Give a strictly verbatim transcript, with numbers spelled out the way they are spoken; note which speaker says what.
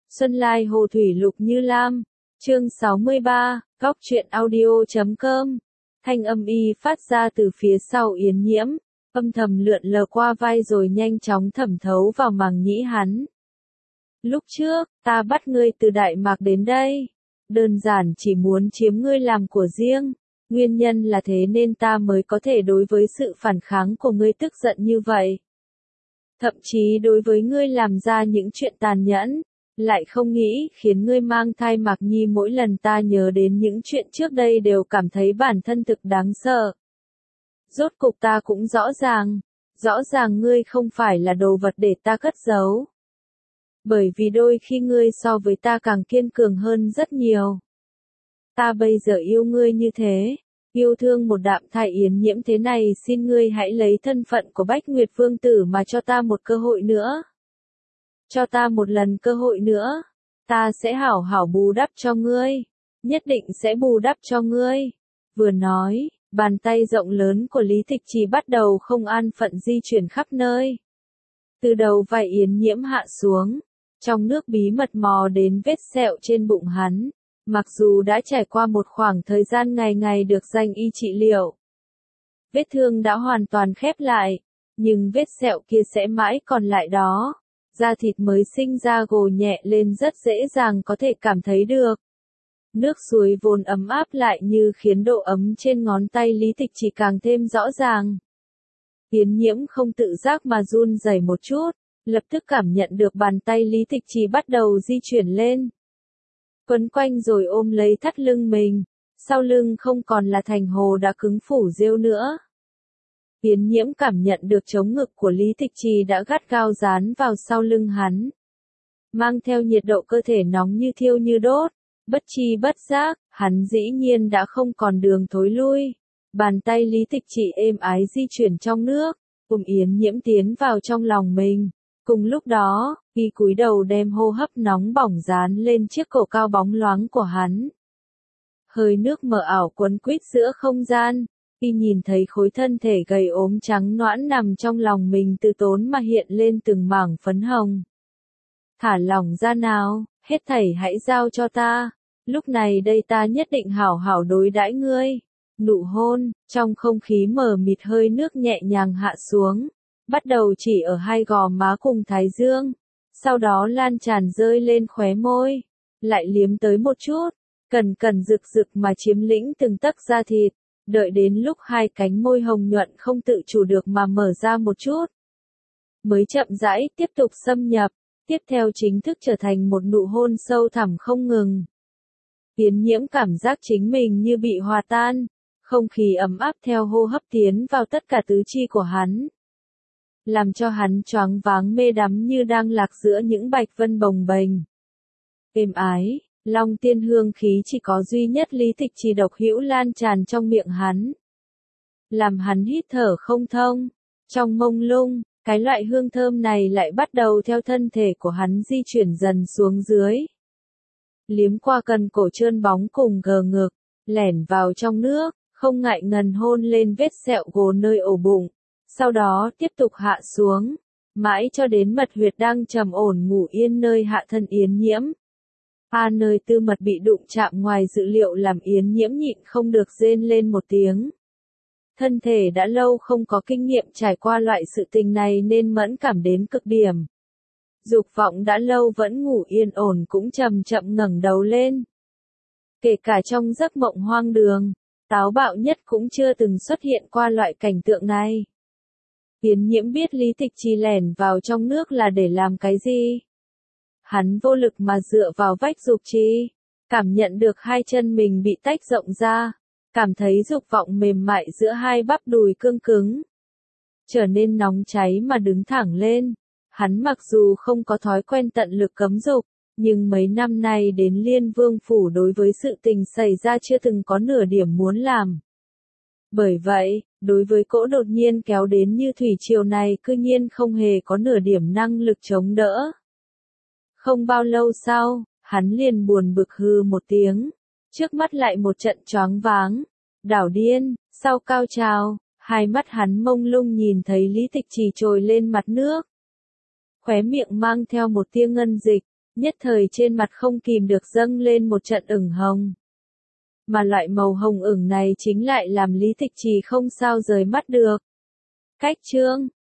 Speaker 1: Xuân Lai Hồ Thủy Lục Như Lam, chương sáu mươi ba, góc truyện audio chấm com. Thanh âm y phát ra từ phía sau Yến Nhiễm, âm thầm lượn lờ qua vai rồi nhanh chóng thẩm thấu vào màng nhĩ hắn. Lúc trước, ta bắt ngươi từ Đại Mạc đến đây, đơn giản chỉ muốn chiếm ngươi làm của riêng, nguyên nhân là thế nên ta mới có thể đối với sự phản kháng của ngươi tức giận như vậy. Thậm chí đối với ngươi làm ra những chuyện tàn nhẫn, lại không nghĩ khiến ngươi mang thai Mạc Nhi. Mỗi lần ta nhớ đến những chuyện trước đây đều cảm thấy bản thân thực đáng sợ. Rốt cục ta cũng rõ ràng, rõ ràng ngươi không phải là đồ vật để ta cất giấu. Bởi vì đôi khi ngươi so với ta càng kiên cường hơn rất nhiều. Ta bây giờ yêu ngươi như thế, yêu thương một đạm thai Yến Nhiễm thế này, xin ngươi hãy lấy thân phận của Bách Nguyệt Vương tử mà cho ta một cơ hội nữa. Cho ta một lần cơ hội nữa, ta sẽ hảo hảo bù đắp cho ngươi, nhất định sẽ bù đắp cho ngươi. Vừa nói, bàn tay rộng lớn của Lý Tịch Trì bắt đầu không an phận di chuyển khắp nơi. Từ đầu vai Yến Nhiễm hạ xuống, trong nước bí mật mò đến vết sẹo trên bụng hắn. Mặc dù đã trải qua một khoảng thời gian ngày ngày được danh y trị liệu, vết thương đã hoàn toàn khép lại, nhưng vết sẹo kia sẽ mãi còn lại đó. Da thịt mới sinh ra gồ nhẹ lên rất dễ dàng có thể cảm thấy được. Nước suối vốn ấm áp lại như khiến độ ấm trên ngón tay Lý Tịch Trì càng thêm rõ ràng. Yến Nhiễm không tự giác mà run rẩy một chút, lập tức cảm nhận được bàn tay Lý Tịch Trì bắt đầu di chuyển lên. Quấn quanh rồi ôm lấy thắt lưng mình, sau lưng không còn là thành hồ đã cứng phủ rêu nữa. Yến Nhiễm cảm nhận được chống ngực của Lý Tịch Trì đã gắt gao dán vào sau lưng hắn. Mang theo nhiệt độ cơ thể nóng như thiêu như đốt, bất chi bất giác, hắn dĩ nhiên đã không còn đường thối lui. Bàn tay Lý Tịch Trì êm ái di chuyển trong nước, cùng Yến Nhiễm tiến vào trong lòng mình. Cùng lúc đó, y cúi đầu đem hô hấp nóng bỏng dán lên chiếc cổ cao bóng loáng của hắn. Hơi nước mờ ảo quấn quýt giữa không gian, y nhìn thấy khối thân thể gầy ốm trắng nõn nằm trong lòng mình từ tốn mà hiện lên từng mảng phấn hồng. Thả lỏng ra nào, hết thảy hãy giao cho ta, lúc này đây ta nhất định hảo hảo đối đãi ngươi. Nụ hôn, trong không khí mờ mịt hơi nước nhẹ nhàng hạ xuống. Bắt đầu chỉ ở hai gò má cùng thái dương, sau đó lan tràn rơi lên khóe môi, lại liếm tới một chút, cần cần rực rực mà chiếm lĩnh từng tấc da thịt, đợi đến lúc hai cánh môi hồng nhuận không tự chủ được mà mở ra một chút. Mới chậm rãi tiếp tục xâm nhập, tiếp theo chính thức trở thành một nụ hôn sâu thẳm không ngừng. Yến Nhiễm cảm giác chính mình như bị hòa tan, không khí ấm áp theo hô hấp tiến vào tất cả tứ chi của hắn. Làm cho hắn choáng váng mê đắm như đang lạc giữa những bạch vân bồng bềnh. Êm ái, long tiên hương khí chỉ có duy nhất Lý Tịch Trì độc hữu lan tràn trong miệng hắn. Làm hắn hít thở không thông, trong mông lung, cái loại hương thơm này lại bắt đầu theo thân thể của hắn di chuyển dần xuống dưới. Liếm qua cần cổ trơn bóng cùng gờ ngực, lẻn vào trong nước, không ngại ngần hôn lên vết sẹo gồ nơi ổ bụng. Sau đó tiếp tục hạ xuống, mãi cho đến mật huyệt đang trầm ổn ngủ yên nơi hạ thân Yến Nhiễm. A nơi tư mật bị đụng chạm ngoài dự liệu làm Yến Nhiễm nhịn không được rên lên một tiếng. Thân thể đã lâu không có kinh nghiệm trải qua loại sự tình này nên mẫn cảm đến cực điểm. Dục vọng đã lâu vẫn ngủ yên ổn cũng chậm chậm ngẩng đầu lên. Kể cả trong giấc mộng hoang đường, táo bạo nhất cũng chưa từng xuất hiện qua loại cảnh tượng này. Yến Nhiễm biết Lý Tịch Trì lẻn vào trong nước là để làm cái gì. Hắn vô lực mà dựa vào vách dục trì, cảm nhận được hai chân mình bị tách rộng ra, cảm thấy dục vọng mềm mại giữa hai bắp đùi cương cứng. Trở nên nóng cháy mà đứng thẳng lên, hắn mặc dù không có thói quen tận lực cấm dục, nhưng mấy năm nay đến Liên Vương Phủ đối với sự tình xảy ra chưa từng có nửa điểm muốn làm. Bởi vậy, đối với cỗ đột nhiên kéo đến như thủy triều này cư nhiên không hề có nửa điểm năng lực chống đỡ. Không bao lâu sau, hắn liền buồn bực hư một tiếng, trước mắt lại một trận choáng váng, đảo điên, sau cao trào, hai mắt hắn mông lung nhìn thấy Lý Tịch Trì trồi lên mặt nước. Khóe miệng mang theo một tia ngân dịch, nhất thời trên mặt không kìm được dâng lên một trận ửng hồng. Mà loại màu hồng ửng này chính lại làm Lý Tịch Trì không sao rời mắt được. Cách chương